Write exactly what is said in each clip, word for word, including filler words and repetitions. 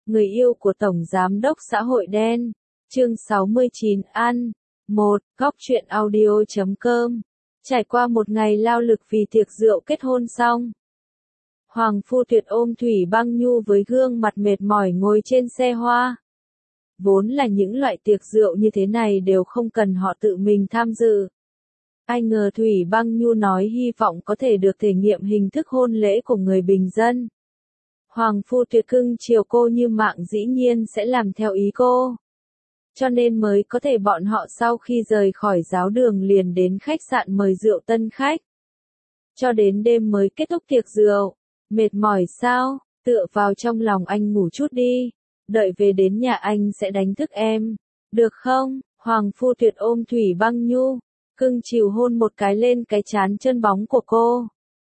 người yêu của Tổng Giám đốc xã hội đen. Chương sáu mươi chín ăn. một. Góc truyện audio chấm com. Trải qua một ngày lao lực vì tiệc rượu kết hôn xong, Hoàng Phu Tuyệt ôm Thủy Băng Nhu với gương mặt mệt mỏi ngồi trên xe hoa. Vốn là những loại tiệc rượu như thế này đều không cần họ tự mình tham dự. Ai ngờ Thủy Băng Nhu nói hy vọng có thể được thể nghiệm hình thức hôn lễ của người bình dân. Hoàng Phu Tuyệt cưng chiều cô như mạng dĩ nhiên sẽ làm theo ý cô. Cho nên mới có thể bọn họ sau khi rời khỏi giáo đường liền đến khách sạn mời rượu tân khách. Cho đến đêm mới kết thúc tiệc rượu. Mệt mỏi sao? Tựa vào trong lòng anh ngủ chút đi. Đợi về đến nhà anh sẽ đánh thức em. Được không? Hoàng Phu Tuyệt ôm Thủy Băng Nhu, cưng chiều hôn một cái lên cái trán chân bóng của cô.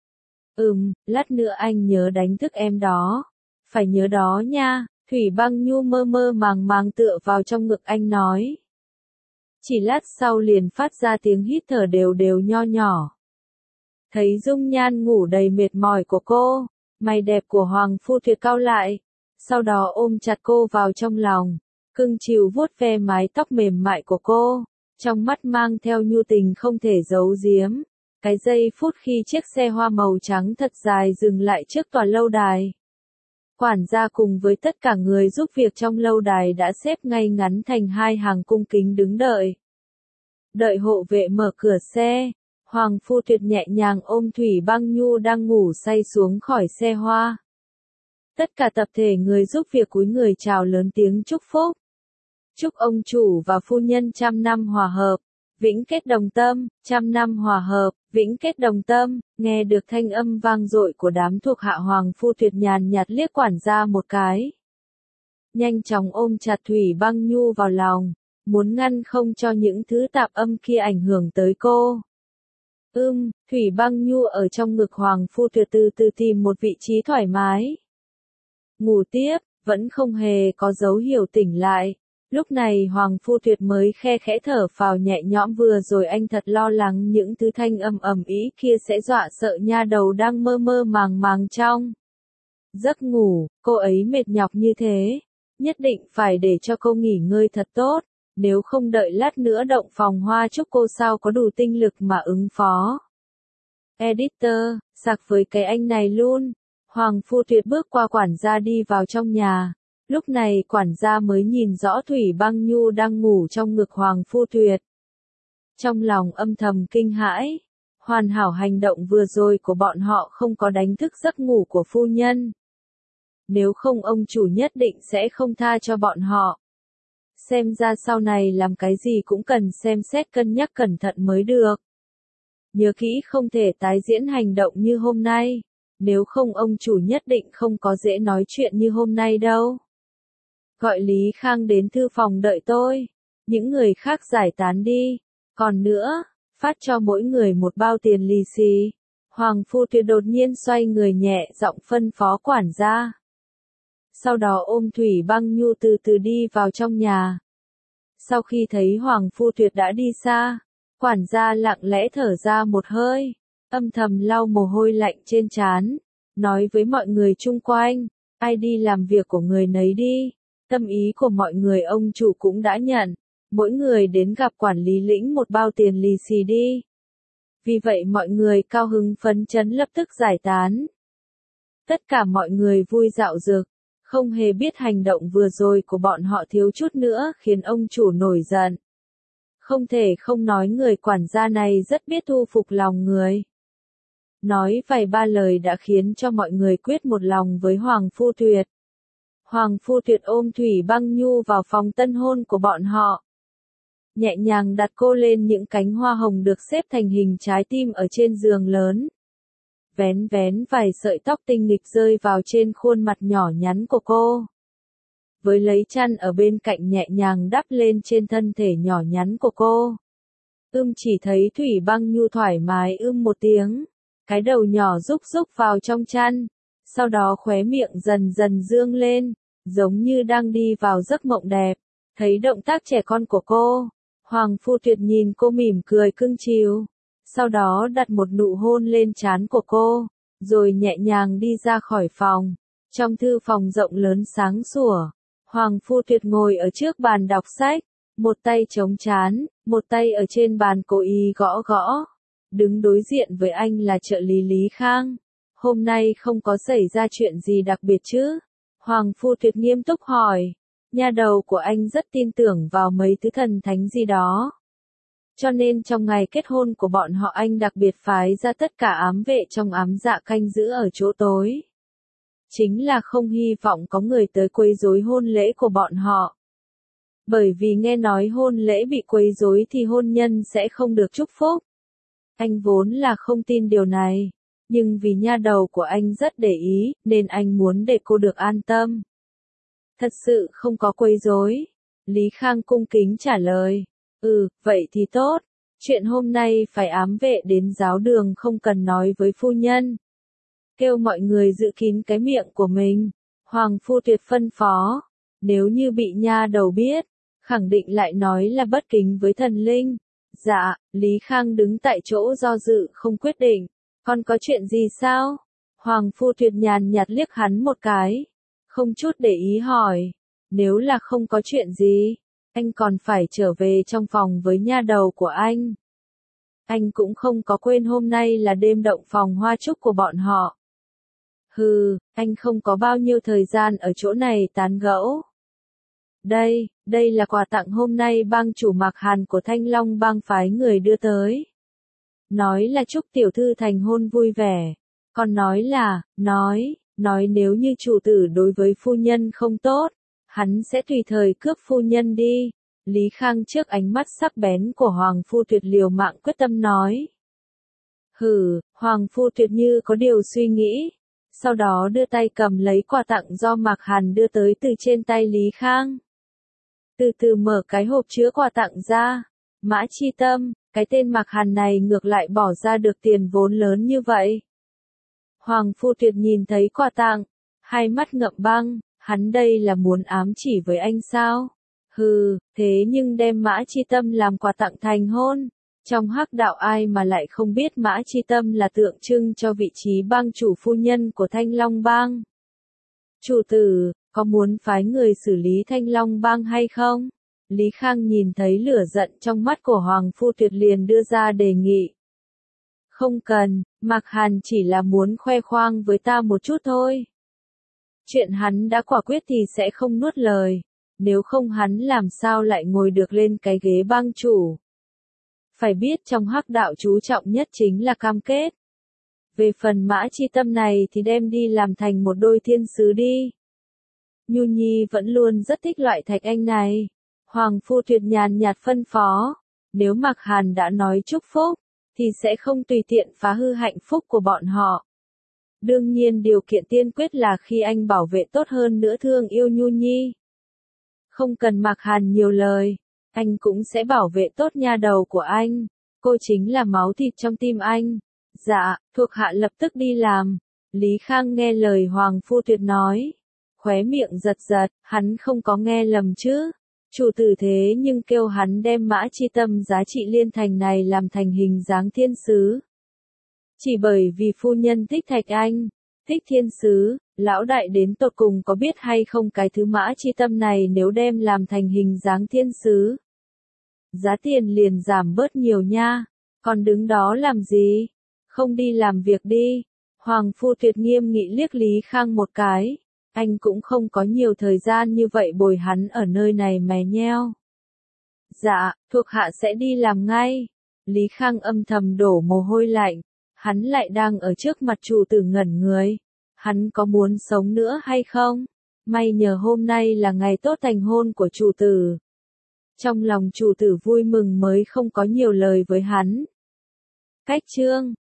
Ừm, lát nữa anh nhớ đánh thức em đó. Phải nhớ đó nha. Thủy Băng Nhu mơ mơ màng màng tựa vào trong ngực anh nói. Chỉ lát sau liền phát ra tiếng hít thở đều đều nho nhỏ. Thấy dung nhan ngủ đầy mệt mỏi của cô, mày đẹp của Hoàng Phu Tuyệt cau lại, sau đó ôm chặt cô vào trong lòng, cưng chiều vuốt ve mái tóc mềm mại của cô, trong mắt mang theo nhu tình không thể giấu giếm. Cái giây phút khi chiếc xe hoa màu trắng thật dài dừng lại trước tòa lâu đài. Quản gia cùng với tất cả người giúp việc trong lâu đài đã xếp ngay ngắn thành hai hàng cung kính đứng đợi. Đợi hộ vệ mở cửa xe, Hoàng Phu Tuyệt nhẹ nhàng ôm Thủy Băng Nhu đang ngủ say xuống khỏi xe hoa. Tất cả tập thể người giúp việc cúi người chào lớn tiếng chúc phúc. Chúc ông chủ và phu nhân trăm năm hòa hợp, vĩnh kết đồng tâm, trăm năm hòa hợp, vĩnh kết đồng tâm. Nghe được thanh âm vang dội của đám thuộc hạ, Hoàng Phu Tuyệt nhàn nhạt liếc quản gia một cái. Nhanh chóng ôm chặt Thủy Băng Nhu vào lòng, muốn ngăn không cho những thứ tạp âm kia ảnh hưởng tới cô. Ưm, Thủy Băng Nhu ở trong ngực Hoàng Phu Tuyệt từ từ tìm một vị trí thoải mái. Ngủ tiếp, vẫn không hề có dấu hiệu tỉnh lại. Lúc này Hoàng Phu Tuyệt mới khe khẽ thở phào nhẹ nhõm, vừa rồi anh thật lo lắng những thứ thanh âm ầm ĩ kia sẽ dọa sợ nha đầu đang mơ mơ màng màng trong giấc ngủ. Cô ấy mệt nhọc như thế, nhất định phải để cho cô nghỉ ngơi thật tốt, nếu không đợi lát nữa động phòng hoa chúc cô sao có đủ tinh lực mà ứng phó. Editor, sặc với cái anh này luôn. Hoàng Phu Tuyệt bước qua quản gia đi vào trong nhà. Lúc này quản gia mới nhìn rõ Thủy Băng Nhu đang ngủ trong ngực Hoàng Phu Tuyệt. Trong lòng âm thầm kinh hãi, hoàn hảo hành động vừa rồi của bọn họ không có đánh thức giấc ngủ của phu nhân. Nếu không ông chủ nhất định sẽ không tha cho bọn họ. Xem ra sau này làm cái gì cũng cần xem xét cân nhắc cẩn thận mới được. Nhớ kỹ không thể tái diễn hành động như hôm nay, nếu không ông chủ nhất định không có dễ nói chuyện như hôm nay đâu. Gọi Lý Khang đến thư phòng đợi tôi. Những người khác giải tán đi. Còn nữa, phát cho mỗi người một bao tiền lì xì. Hoàng Phu Tuyệt đột nhiên xoay người nhẹ giọng phân phó quản gia. Sau đó ôm Thủy Băng Nhu từ từ đi vào trong nhà. Sau khi thấy Hoàng Phu Tuyệt đã đi xa, quản gia lặng lẽ thở ra một hơi, âm thầm lau mồ hôi lạnh trên trán, nói với mọi người chung quanh, ai đi làm việc của người nấy đi. Tâm ý của mọi người ông chủ cũng đã nhận, mỗi người đến gặp quản lý lĩnh một bao tiền lì xì đi. Vì vậy mọi người cao hứng phấn chấn lập tức giải tán. Tất cả mọi người vui dạo dực, không hề biết hành động vừa rồi của bọn họ thiếu chút nữa khiến ông chủ nổi giận. Không thể không nói người quản gia này rất biết thu phục lòng người. Nói vài ba lời đã khiến cho mọi người quyết một lòng với Hoàng Phu Tuyệt. Hoàng Phu Tuyệt ôm Thủy Băng Nhu vào phòng tân hôn của bọn họ. Nhẹ nhàng đặt cô lên những cánh hoa hồng được xếp thành hình trái tim ở trên giường lớn. Vén vén vài sợi tóc tinh nghịch rơi vào trên khuôn mặt nhỏ nhắn của cô. Với lấy chăn ở bên cạnh nhẹ nhàng đắp lên trên thân thể nhỏ nhắn của cô. Ưm chỉ thấy Thủy Băng Nhu thoải mái ưm một tiếng. Cái đầu nhỏ rúc rúc vào trong chăn. Sau đó khóe miệng dần dần dương lên, giống như đang đi vào giấc mộng đẹp. Thấy động tác trẻ con của cô, Hoàng Phu Tuyệt nhìn cô mỉm cười cưng chiều. Sau đó đặt một nụ hôn lên trán của cô, rồi nhẹ nhàng đi ra khỏi phòng. Trong thư phòng rộng lớn sáng sủa, Hoàng Phu Tuyệt ngồi ở trước bàn đọc sách, một tay chống trán, một tay ở trên bàn cố ý gõ gõ. Đứng đối diện với anh là trợ lý Lý Khang. Hôm nay không có xảy ra chuyện gì đặc biệt chứ? Hoàng Phu Tuyệt nghiêm túc hỏi. Nha đầu của anh rất tin tưởng vào mấy thứ thần thánh gì đó. Cho nên trong ngày kết hôn của bọn họ anh đặc biệt phái ra tất cả ám vệ trong ám dạ canh giữ ở chỗ tối. Chính là không hy vọng có người tới quấy rối hôn lễ của bọn họ. Bởi vì nghe nói hôn lễ bị quấy rối thì hôn nhân sẽ không được chúc phúc. Anh vốn là không tin điều này, nhưng vì nha đầu của anh rất để ý, nên anh muốn để cô được an tâm. Thật sự không có quấy rối. Lý Khang cung kính trả lời. Ừ, vậy thì tốt. Chuyện hôm nay phải ám vệ đến giáo đường không cần nói với phu nhân. Kêu mọi người giữ kín cái miệng của mình. Hoàng Phu Tuyệt phân phó. Nếu như bị nha đầu biết, khẳng định lại nói là bất kính với thần linh. Dạ, Lý Khang đứng tại chỗ do dự không quyết định. Còn có chuyện gì sao? Hoàng Phu Tuyệt nhàn nhạt liếc hắn một cái. Không chút để ý hỏi. Nếu là không có chuyện gì, anh còn phải trở về trong phòng với nha đầu của anh. Anh cũng không có quên hôm nay là đêm động phòng hoa trúc của bọn họ. Hừ, anh không có bao nhiêu thời gian ở chỗ này tán gẫu. Đây, đây là quà tặng hôm nay bang chủ Mạc Hàn của Thanh Long bang phái người đưa tới. Nói là chúc tiểu thư thành hôn vui vẻ. Còn nói là, nói, nói nếu như chủ tử đối với phu nhân không tốt, hắn sẽ tùy thời cướp phu nhân đi. Lý Khang trước ánh mắt sắc bén của Hoàng Phu Tuyệt liều mạng quyết tâm nói. Hừ, Hoàng Phu Tuyệt như có điều suy nghĩ. Sau đó đưa tay cầm lấy quà tặng do Mạc Hàn đưa tới từ trên tay Lý Khang. Từ từ mở cái hộp chứa quà tặng ra. Mã Chi Tâm, cái tên Mạc Hàn này ngược lại bỏ ra được tiền vốn lớn như vậy. Hoàng Phu Tuyệt nhìn thấy quà tặng, hai mắt ngậm băng, hắn đây là muốn ám chỉ với anh sao? Hừ, thế nhưng đem Mã Chi Tâm làm quà tặng thành hôn. Trong hắc đạo ai mà lại không biết Mã Chi Tâm là tượng trưng cho vị trí bang chủ phu nhân của Thanh Long bang. Chủ tử, có muốn phái người xử lý Thanh Long bang hay không? Lý Khang nhìn thấy lửa giận trong mắt của Hoàng Phu Tuyệt liền đưa ra đề nghị. Không cần, Mạc Hàn chỉ là muốn khoe khoang với ta một chút thôi. Chuyện hắn đã quả quyết thì sẽ không nuốt lời, nếu không hắn làm sao lại ngồi được lên cái ghế bang chủ. Phải biết trong hắc đạo chú trọng nhất chính là cam kết. Về phần Mã Chi Tâm này thì đem đi làm thành một đôi thiên sứ đi. Nhu Nhi vẫn luôn rất thích loại thạch anh này. Hoàng Phu Tuyệt nhàn nhạt phân phó. Nếu Mạc Hàn đã nói chúc phúc, thì sẽ không tùy tiện phá hư hạnh phúc của bọn họ. Đương nhiên điều kiện tiên quyết là khi anh bảo vệ tốt hơn nữa thương yêu Nhu Nhi. Không cần Mạc Hàn nhiều lời, anh cũng sẽ bảo vệ tốt nha đầu của anh. Cô chính là máu thịt trong tim anh. Dạ, thuộc hạ lập tức đi làm. Lý Khang nghe lời Hoàng Phu Tuyệt nói. Khóe miệng giật giật, hắn không có nghe lầm chứ. Chủ tử thế nhưng kêu hắn đem Mã Chi Tâm giá trị liên thành này làm thành hình dáng thiên sứ. Chỉ bởi vì phu nhân thích thạch anh, thích thiên sứ, lão đại đến tột cùng có biết hay không cái thứ Mã Chi Tâm này nếu đem làm thành hình dáng thiên sứ. Giá tiền liền giảm bớt nhiều nha, còn đứng đó làm gì? Không đi làm việc đi. Hoàng Phu Tuyệt nghiêm nghị liếc Lý Khang một cái. Anh cũng không có nhiều thời gian như vậy bồi hắn ở nơi này mè nheo. Dạ, thuộc hạ sẽ đi làm ngay. Lý Khang âm thầm đổ mồ hôi lạnh. Hắn lại đang ở trước mặt chủ tử ngẩn người. Hắn có muốn sống nữa hay không? May nhờ hôm nay là ngày tốt thành hôn của chủ tử. Trong lòng chủ tử vui mừng mới không có nhiều lời với hắn. Cách chương